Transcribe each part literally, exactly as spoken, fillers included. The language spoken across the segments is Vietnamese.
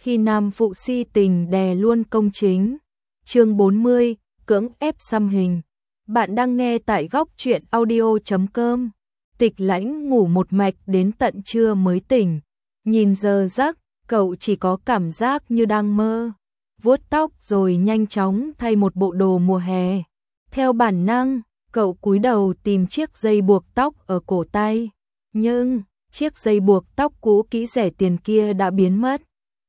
khi nam phụ si tình đè luôn công chính. Chương bốn mươi, cưỡng ép xăm hình. Bạn đang nghe tại góc truyện audio chấm com. Tịch Lãnh ngủ một mạch đến tận trưa mới tỉnh. Nhìn giờ giấc, cậu chỉ có cảm giác như đang mơ. Vuốt tóc rồi nhanh chóng thay một bộ đồ mùa hè. Theo bản năng, cậu cúi đầu tìm chiếc dây buộc tóc ở cổ tay. Nhưng, chiếc dây buộc tóc cũ kỹ rẻ tiền kia đã biến mất.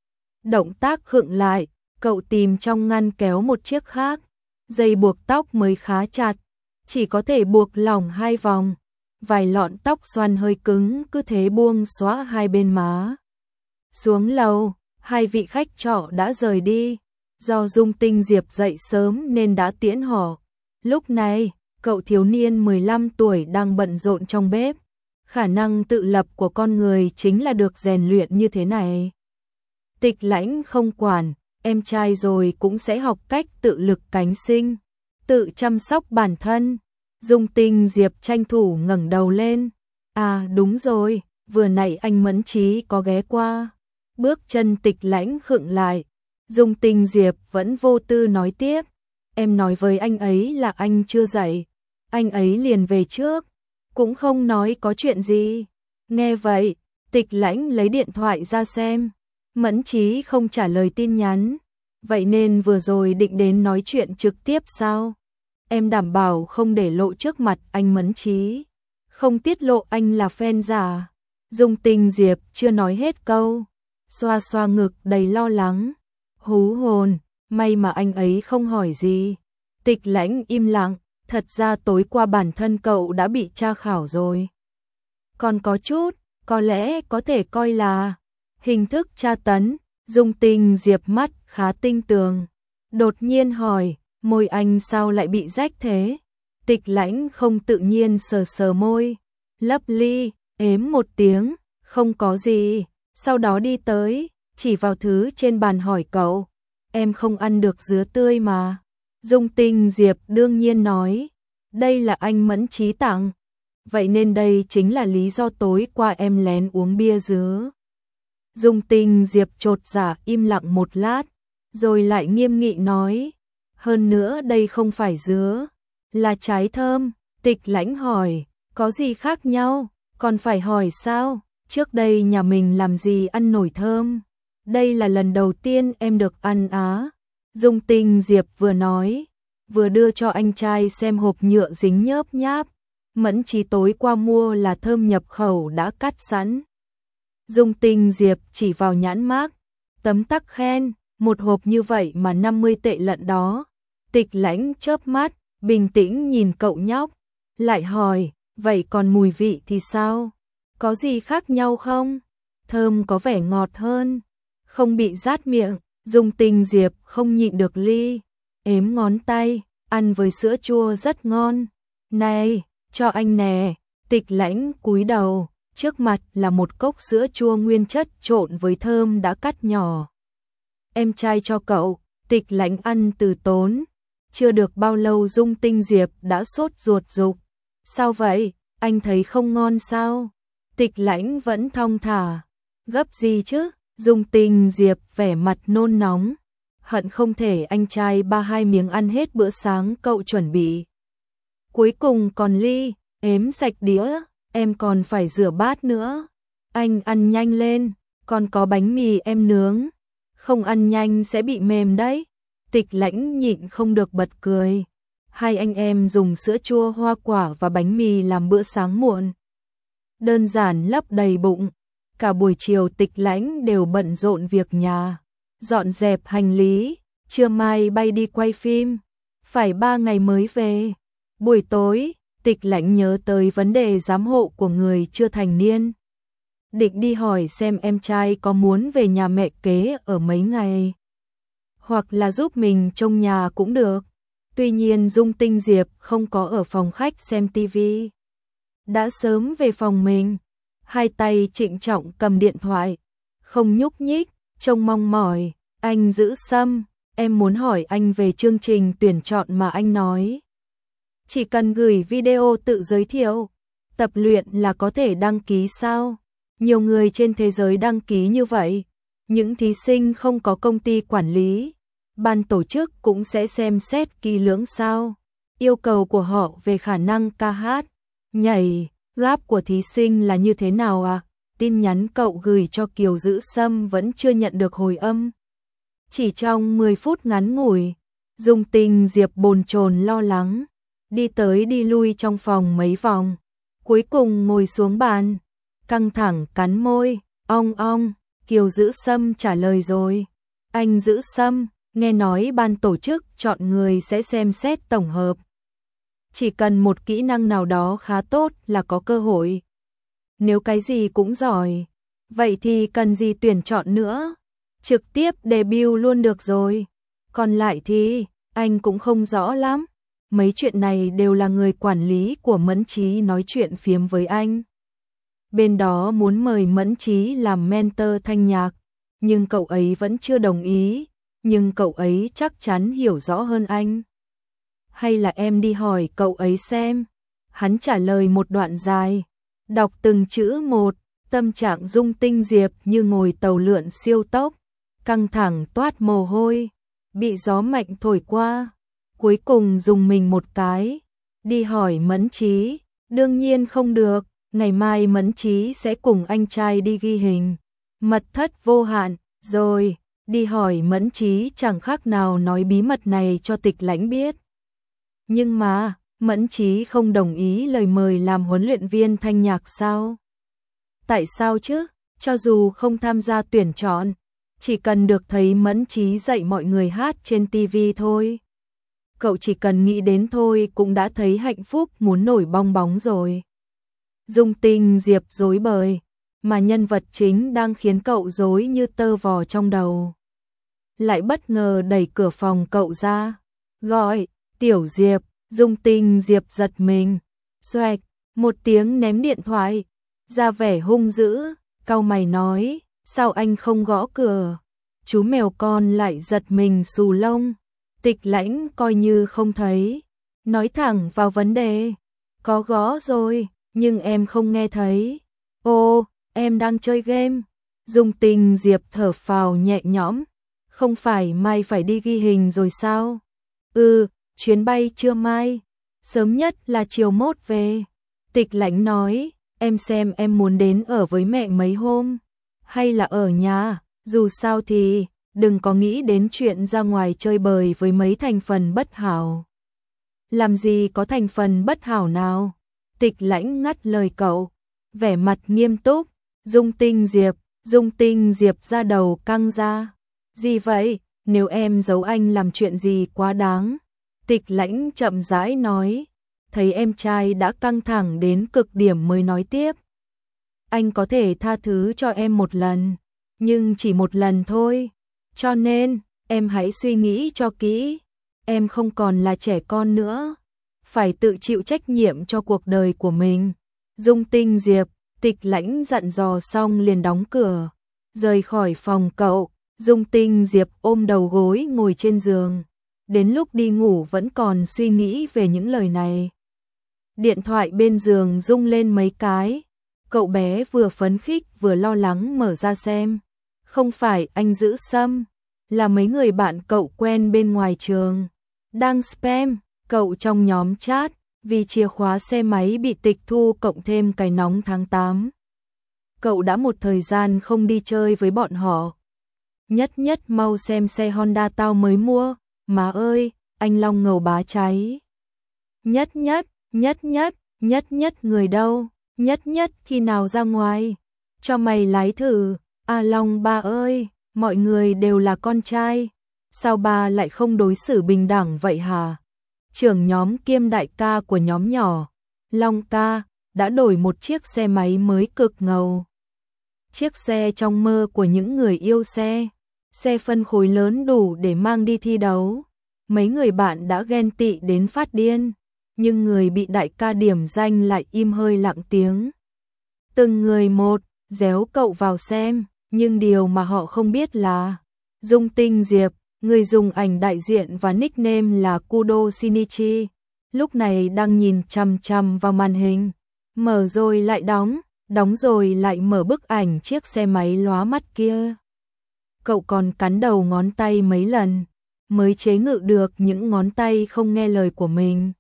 Động tác khựng lại, cậu tìm trong ngăn kéo một chiếc khác. Dây buộc tóc mới khá chặt, chỉ có thể buộc lỏng hai vòng. Vài lọn tóc xoăn hơi cứng cứ thế buông xõa hai bên má. Xuống lầu, hai vị khách trọ đã rời đi. Do Dung Tinh Diệp dậy sớm nên đã tiễn họ. Lúc này, cậu thiếu niên mười lăm tuổi đang bận rộn trong bếp. Khả năng tự lập của con người chính là được rèn luyện như thế này. Tịch Lãnh không quản, em trai rồi cũng sẽ học cách tự lực cánh sinh, tự chăm sóc bản thân. Dung Tinh Diệp tranh thủ ngẩng đầu lên. À đúng rồi, vừa nãy anh Mẫn Trí có ghé qua. Bước chân Tịch Lãnh khựng lại. Dung Tinh Diệp vẫn vô tư nói tiếp. Em nói với anh ấy là anh chưa dậy. Anh ấy liền về trước, cũng không nói có chuyện gì. Nghe vậy, Tịch Lãnh lấy điện thoại ra xem. Mẫn Trí không trả lời tin nhắn. Vậy nên vừa rồi định đến nói chuyện trực tiếp sao? Em đảm bảo không để lộ trước mặt anh Mẫn Trí. Không tiết lộ anh là fan giả. Dung Tinh Diệp chưa nói hết câu. Xoa xoa ngực đầy lo lắng. Hú hồn, may mà anh ấy không hỏi gì. Tịch Lãnh im lặng. Thật ra tối qua bản thân cậu đã bị tra khảo rồi. Còn có chút, có lẽ có thể coi là hình thức tra tấn. Dung Tinh Diệp mắt khá tinh tường. Đột nhiên hỏi, môi anh sao lại bị rách thế? Tịch Lãnh không tự nhiên sờ sờ môi. Lấp ly, ếm một tiếng, không có gì. Sau đó đi tới, chỉ vào thứ trên bàn hỏi cậu. Em không ăn được dứa tươi mà. Dung Tinh Diệp đương nhiên nói. Đây là anh Mẫn Trí tặng. Vậy nên đây chính là lý do tối qua em lén uống bia dứa. Dung Tinh Diệp chột dạ im lặng một lát, rồi lại nghiêm nghị nói. Hơn nữa đây không phải dứa, là trái thơm. Tịch Lãnh hỏi, có gì khác nhau? Còn phải hỏi sao? Trước đây nhà mình làm gì ăn nổi thơm? Đây là lần đầu tiên em được ăn á. Dung Tinh Diệp vừa nói, vừa đưa cho anh trai xem hộp nhựa dính nhớp nháp. Mẫn Trí tối qua mua là thơm nhập khẩu đã cắt sẵn. Dung Tinh Diệp chỉ vào nhãn mác, tấm tắc khen, một hộp như vậy mà năm mươi tệ lận đó. Tịch Lãnh chớp mắt, bình tĩnh nhìn cậu nhóc, lại hỏi, vậy còn mùi vị thì sao? Có gì khác nhau không? Thơm có vẻ ngọt hơn, không bị rát miệng. Dung Tinh Diệp không nhịn được ly, ếm ngón tay, ăn với sữa chua rất ngon. Này, cho anh nè. Tịch Lãnh cúi đầu, trước mặt là một cốc sữa chua nguyên chất trộn với thơm đã cắt nhỏ. Em trai cho cậu. Tịch Lãnh ăn từ tốn. Chưa được bao lâu Dung Tinh Diệp đã sốt ruột dục. Sao vậy, anh thấy không ngon sao? Tịch Lãnh vẫn thong thả. Gấp gì chứ? Dung Tinh Diệp vẻ mặt nôn nóng. Hận không thể anh trai ba hai miếng ăn hết bữa sáng cậu chuẩn bị. Cuối cùng còn ly, ếm sạch đĩa, em còn phải rửa bát nữa. Anh ăn nhanh lên, còn có bánh mì em nướng. Không ăn nhanh sẽ bị mềm đấy. Tịch Lãnh nhịn không được bật cười. Hai anh em dùng sữa chua hoa quả và bánh mì làm bữa sáng muộn. Đơn giản lấp đầy bụng. Cả buổi chiều Tịch Lãnh đều bận rộn việc nhà, dọn dẹp hành lý, trưa mai bay đi quay phim, phải ba ngày mới về. Buổi tối, Tịch Lãnh nhớ tới vấn đề giám hộ của người chưa thành niên. Định đi hỏi xem em trai có muốn về nhà mẹ kế ở mấy ngày, hoặc là giúp mình trông nhà cũng được. Tuy nhiên Dung Tinh Diệp không có ở phòng khách xem tivi, đã sớm về phòng mình. Hai tay trịnh trọng cầm điện thoại, không nhúc nhích, trông mong mỏi. Anh giữ sâm, em muốn hỏi anh về chương trình tuyển chọn mà anh nói. Chỉ cần gửi video tự giới thiệu, tập luyện là có thể đăng ký sao? Nhiều người trên thế giới đăng ký như vậy. Những thí sinh không có công ty quản lý, ban tổ chức cũng sẽ xem xét kỹ lưỡng sao yêu cầu của họ về khả năng ca hát, nhảy, rap của thí sinh là như thế nào à? Tin nhắn cậu gửi cho Kiều Dữ Sâm vẫn chưa nhận được hồi âm. Chỉ trong mười phút ngắn ngủi, Dung Tình Diệp bồn chồn lo lắng, đi tới đi lui trong phòng mấy vòng, cuối cùng ngồi xuống bàn, căng thẳng cắn môi, ong ong, Kiều Dữ Sâm trả lời rồi. Anh Dữ Sâm, nghe nói ban tổ chức chọn người sẽ xem xét tổng hợp. Chỉ cần một kỹ năng nào đó khá tốt là có cơ hội. Nếu cái gì cũng giỏi, vậy thì cần gì tuyển chọn nữa? Trực tiếp debut luôn được rồi. Còn lại thì, anh cũng không rõ lắm. Mấy chuyện này đều là người quản lý của Mẫn Trí nói chuyện phiếm với anh. Bên đó muốn mời Mẫn Trí làm mentor thanh nhạc, nhưng cậu ấy vẫn chưa đồng ý, nhưng cậu ấy chắc chắn hiểu rõ hơn anh. Hay là em đi hỏi cậu ấy xem. Hắn trả lời một đoạn dài, đọc từng chữ một, tâm trạng Dung Tinh Diệp như ngồi tàu lượn siêu tốc, căng thẳng toát mồ hôi, bị gió mạnh thổi qua, cuối cùng dùng mình một cái, đi hỏi Mẫn Trí, đương nhiên không được, ngày mai Mẫn Trí sẽ cùng anh trai đi ghi hình, mật thất vô hạn, rồi, đi hỏi Mẫn Trí chẳng khác nào nói bí mật này cho Tịch Lãnh biết. Nhưng mà, Mẫn Trí không đồng ý lời mời làm huấn luyện viên thanh nhạc sao? Tại sao chứ? Cho dù không tham gia tuyển chọn, chỉ cần được thấy Mẫn Trí dạy mọi người hát trên ti vi thôi. Cậu chỉ cần nghĩ đến thôi cũng đã thấy hạnh phúc muốn nổi bong bóng rồi. Dung Tình Diệp rối bời, mà nhân vật chính đang khiến cậu rối như tơ vò trong đầu. Lại bất ngờ đẩy cửa phòng cậu ra, gọi, Tiểu Diệp. Dung Tình Diệp giật mình, xoẹt, một tiếng ném điện thoại, ra vẻ hung dữ, cau mày nói, sao anh không gõ cửa? Chú mèo con lại giật mình xù lông. Tịch Lãnh coi như không thấy, nói thẳng vào vấn đề, có gõ rồi, nhưng em không nghe thấy. Ô, em đang chơi game. Dung Tình Diệp thở phào nhẹ nhõm, không phải mai phải đi ghi hình rồi sao? Ừ, chuyến bay trưa mai, sớm nhất là chiều mốt về. Tịch Lãnh nói, em xem em muốn đến ở với mẹ mấy hôm, hay là ở nhà, dù sao thì, đừng có nghĩ đến chuyện ra ngoài chơi bời với mấy thành phần bất hảo. Làm gì có thành phần bất hảo nào? Tịch Lãnh ngắt lời cậu, vẻ mặt nghiêm túc. Dung Tình Diệp, Dung Tình Diệp ra đầu căng ra. Gì vậy, nếu em giấu anh làm chuyện gì quá đáng? Tịch Lãnh chậm rãi nói, thấy em trai đã căng thẳng đến cực điểm mới nói tiếp. Anh có thể tha thứ cho em một lần, nhưng chỉ một lần thôi. Cho nên, em hãy suy nghĩ cho kỹ. Em không còn là trẻ con nữa, phải tự chịu trách nhiệm cho cuộc đời của mình. Dung Tình Diệp, Tịch Lãnh dặn dò xong liền đóng cửa, rời khỏi phòng cậu. Dung Tình Diệp ôm đầu gối ngồi trên giường, đến lúc đi ngủ vẫn còn suy nghĩ về những lời này. Điện thoại bên giường rung lên mấy cái, cậu bé vừa phấn khích vừa lo lắng mở ra xem. Không phải anh Dữ Sâm, là mấy người bạn cậu quen bên ngoài trường. Đang spam, cậu trong nhóm chat, vì chìa khóa xe máy bị tịch thu cộng thêm cái nóng tháng tám. Cậu đã một thời gian không đi chơi với bọn họ. Nhất nhất mau xem xe Honda tao mới mua, má ơi, anh Long ngầu bá cháy. Nhất nhất, nhất nhất, nhất nhất người đâu, nhất nhất khi nào ra ngoài, cho mày lái thử. À Long ba ơi, mọi người đều là con trai, sao ba lại không đối xử bình đẳng vậy hả? Trưởng nhóm kiêm đại ca của nhóm nhỏ, Long ca, đã đổi một chiếc xe máy mới cực ngầu. Chiếc xe trong mơ của những người yêu xe, xe phân khối lớn đủ để mang đi thi đấu. Mấy người bạn đã ghen tị đến phát điên, nhưng người bị đại ca điểm danh lại im hơi lặng tiếng. Từng người một, réo cậu vào xem. Nhưng điều mà họ không biết là Dung Tình Diệp, người dùng ảnh đại diện và nickname là Kudo Shinichi, lúc này đang nhìn chằm chằm vào màn hình, mở rồi lại đóng, đóng rồi lại mở bức ảnh chiếc xe máy lóa mắt kia. cậu còn cắn đầu ngón tay mấy lần, mới chế ngự được những ngón tay không nghe lời của mình.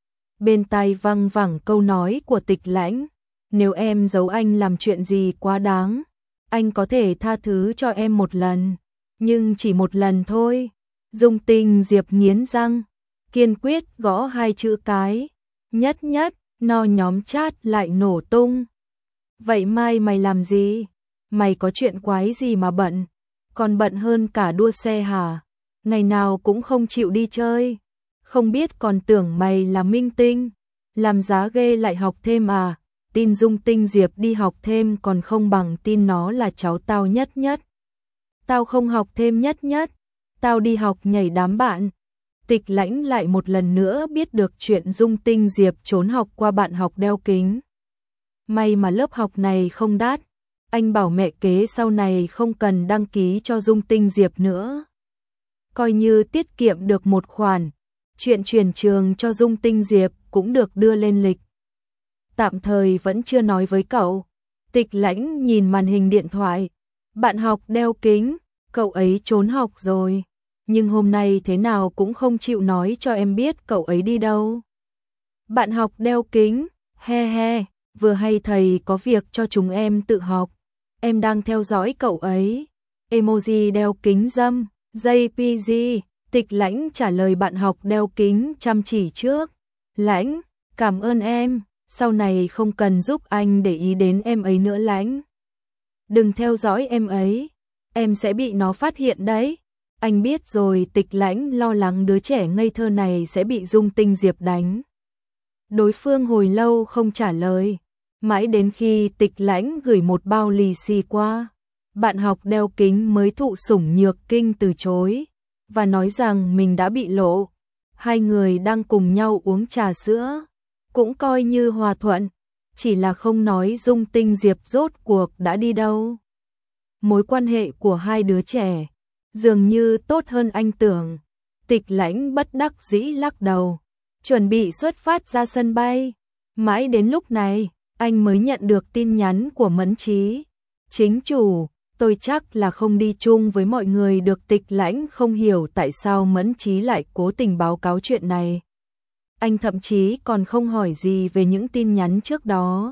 Bên tai văng vẳng câu nói của Tịch Lãnh, nếu em giấu anh làm chuyện gì quá đáng, anh có thể tha thứ cho em một lần, nhưng chỉ một lần thôi. Dung Tinh Diệp nghiến răng, kiên quyết gõ hai chữ cái, nhất nhất, no nhóm chat lại nổ tung. Vậy mai mày làm gì? Mày có chuyện quái gì mà bận? Còn bận hơn cả đua xe hả? Ngày nào cũng không chịu đi chơi. Không biết còn tưởng mày là minh tinh, làm giá ghê lại học thêm à? Tin Dung Tinh Diệp đi học thêm còn không bằng tin nó là cháu tao nhất nhất. Tao không học thêm nhất nhất, tao đi học nhảy đám bạn. Tịch Lãnh lại một lần nữa biết được chuyện Dung Tinh Diệp trốn học qua bạn học đeo kính. May mà lớp học này không đắt, anh bảo mẹ kế sau này không cần đăng ký cho Dung Tinh Diệp nữa. Coi như tiết kiệm được một khoản, chuyện chuyển trường cho Dung Tinh Diệp cũng được đưa lên lịch. Tạm thời vẫn chưa nói với cậu. Tịch Lãnh nhìn màn hình điện thoại, bạn học đeo kính, cậu ấy trốn học rồi, nhưng hôm nay thế nào cũng không chịu nói cho em biết cậu ấy đi đâu. Bạn học đeo kính, he he, vừa hay thầy có việc cho chúng em tự học, em đang theo dõi cậu ấy. Emoji đeo kính dâm, jay pê giê, Tịch Lãnh trả lời bạn học đeo kính chăm chỉ trước. Lãnh, cảm ơn em, sau này không cần giúp anh để ý đến em ấy nữa Lãnh. Đừng theo dõi em ấy, em sẽ bị nó phát hiện đấy. Anh biết rồi. Tịch Lãnh lo lắng đứa trẻ ngây thơ này sẽ bị Dung Tinh Diệp đánh. Đối phương hồi lâu không trả lời, mãi đến khi Tịch Lãnh gửi một bao lì xì qua, bạn học đeo kính mới thụ sủng nhược kinh từ chối, và nói rằng mình đã bị lộ. Hai người đang cùng nhau uống trà sữa, cũng coi như hòa thuận, chỉ là không nói Dung Tinh Diệp rốt cuộc đã đi đâu. Mối quan hệ của hai đứa trẻ dường như tốt hơn anh tưởng. Tịch Lãnh bất đắc dĩ lắc đầu, chuẩn bị xuất phát ra sân bay. Mãi đến lúc này, anh mới nhận được tin nhắn của Mẫn Chí. Chính chủ, tôi chắc là không đi chung với mọi người được. Tịch Lãnh không hiểu tại sao Mẫn Chí lại cố tình báo cáo chuyện này. Anh thậm chí còn không hỏi gì về những tin nhắn trước đó.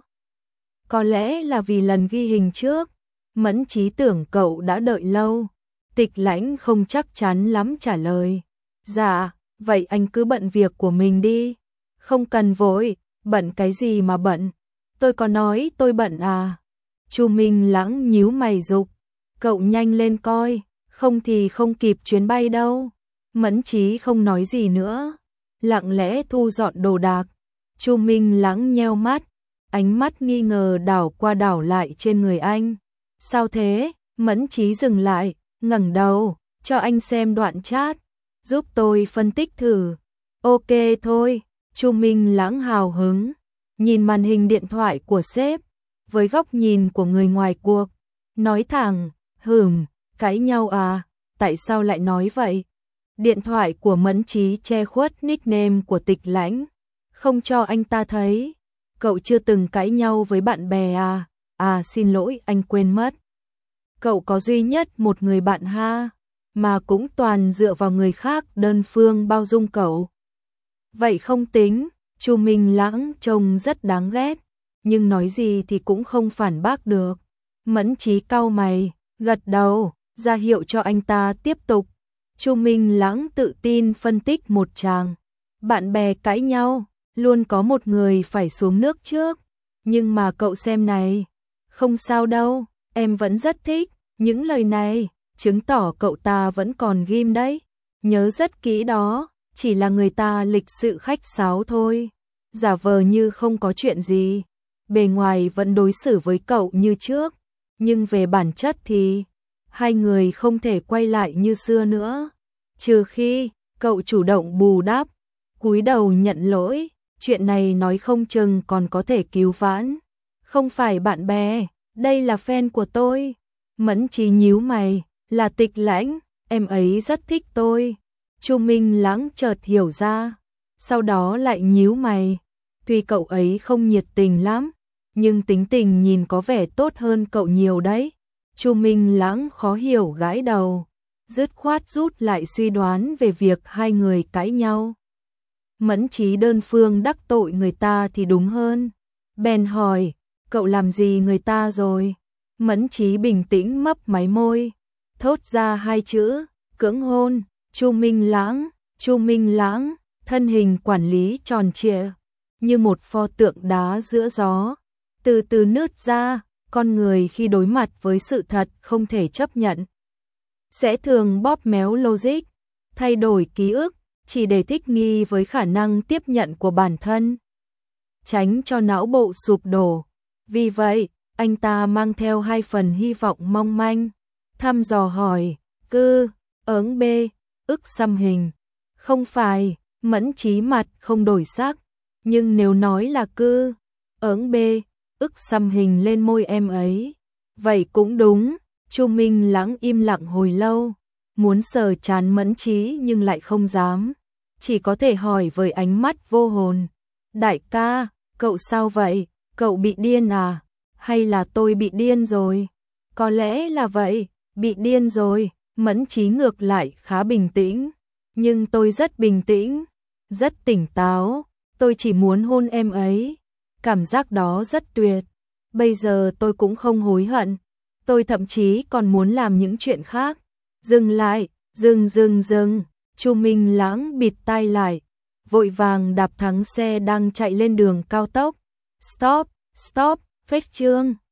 Có lẽ là vì lần ghi hình trước, Mẫn Chí tưởng cậu đã đợi lâu. Tịch Lãnh không chắc chắn lắm trả lời. Dạ, vậy anh cứ bận việc của mình đi. Không cần vội, bận cái gì mà bận. Tôi có nói tôi bận à? Chu Minh Lãng nhíu mày giục. Cậu nhanh lên coi, không thì không kịp chuyến bay đâu. Mẫn Chí không nói gì nữa, lặng lẽ thu dọn đồ đạc. Chu Minh Lãng nheo mắt, ánh mắt nghi ngờ đảo qua đảo lại trên người anh. Sao thế? Mẫn Chí dừng lại, ngẩng đầu, cho anh xem đoạn chat, giúp tôi phân tích thử. Ok thôi. Chu Minh Lãng hào hứng, nhìn màn hình điện thoại của sếp, với góc nhìn của người ngoài cuộc, nói thẳng, hừm, cãi nhau à, tại sao lại nói vậy? Điện thoại của Mẫn Chí che khuất nickname của Tịch Lãnh, không cho anh ta thấy. Cậu chưa từng cãi nhau với bạn bè à? À xin lỗi, anh quên mất. Cậu có duy nhất một người bạn ha, mà cũng toàn dựa vào người khác đơn phương bao dung cậu. Vậy không tính. Chu Minh Lãng trông rất đáng ghét, nhưng nói gì thì cũng không phản bác được. Mẫn Chí cau mày, gật đầu, ra hiệu cho anh ta tiếp tục. Chu Minh Lãng tự tin phân tích một tràng. Bạn bè cãi nhau, luôn có một người phải xuống nước trước. Nhưng mà cậu xem này, không sao đâu, em vẫn rất thích. Những lời này, chứng tỏ cậu ta vẫn còn ghim đấy. Nhớ rất kỹ đó, chỉ là người ta lịch sự khách sáo thôi. Giả vờ như không có chuyện gì. Bề ngoài vẫn đối xử với cậu như trước. Nhưng về bản chất thì hai người không thể quay lại như xưa nữa. Trừ khi cậu chủ động bù đắp, cúi đầu nhận lỗi. Chuyện này nói không chừng còn có thể cứu vãn. Không phải bạn bè, đây là fan của tôi. Mẫn Chí nhíu mày, là Tịch Lãnh, em ấy rất thích tôi. Chu Minh Lãng chợt hiểu ra, sau đó lại nhíu mày. Tuy cậu ấy không nhiệt tình lắm, nhưng tính tình nhìn có vẻ tốt hơn cậu nhiều đấy. Chu Minh Lãng khó hiểu gãi đầu, dứt khoát rút lại suy đoán về việc hai người cãi nhau. Mẫn Chí đơn phương đắc tội người ta thì đúng hơn. Bèn hỏi, cậu làm gì người ta rồi? Mẫn Chí bình tĩnh mấp máy môi, thốt ra hai chữ, cưỡng hôn. Chu Minh Lãng, Chu Minh Lãng, thân hình quản lý tròn trịa, như một pho tượng đá giữa gió, từ từ nứt ra. Con người khi đối mặt với sự thật không thể chấp nhận, sẽ thường bóp méo logic, thay đổi ký ức, chỉ để thích nghi với khả năng tiếp nhận của bản thân, tránh cho não bộ sụp đổ. Vì vậy, anh ta mang theo hai phần hy vọng mong manh, thăm dò hỏi, cư, ớng bê, ức xăm hình. Không phải. Mẫn Chí mặt không đổi sắc, nhưng nếu nói là cư, ớng bê, ức xăm hình lên môi em ấy, vậy cũng đúng. Chu Minh Lãng im lặng hồi lâu, muốn sờ trán Mẫn Chí nhưng lại không dám, chỉ có thể hỏi với ánh mắt vô hồn, đại ca, cậu sao vậy, cậu bị điên à, hay là tôi bị điên rồi? Có lẽ là vậy, bị điên rồi. Mẫn Chí ngược lại khá bình tĩnh, nhưng tôi rất bình tĩnh, rất tỉnh táo, tôi chỉ muốn hôn em ấy, cảm giác đó rất tuyệt, bây giờ tôi cũng không hối hận, tôi thậm chí còn muốn làm những chuyện khác. Dừng lại, dừng dừng dừng. Chu Minh Lãng bịt tai lại, vội vàng đạp thắng xe đang chạy lên đường cao tốc. Stop, stop, phếch chương.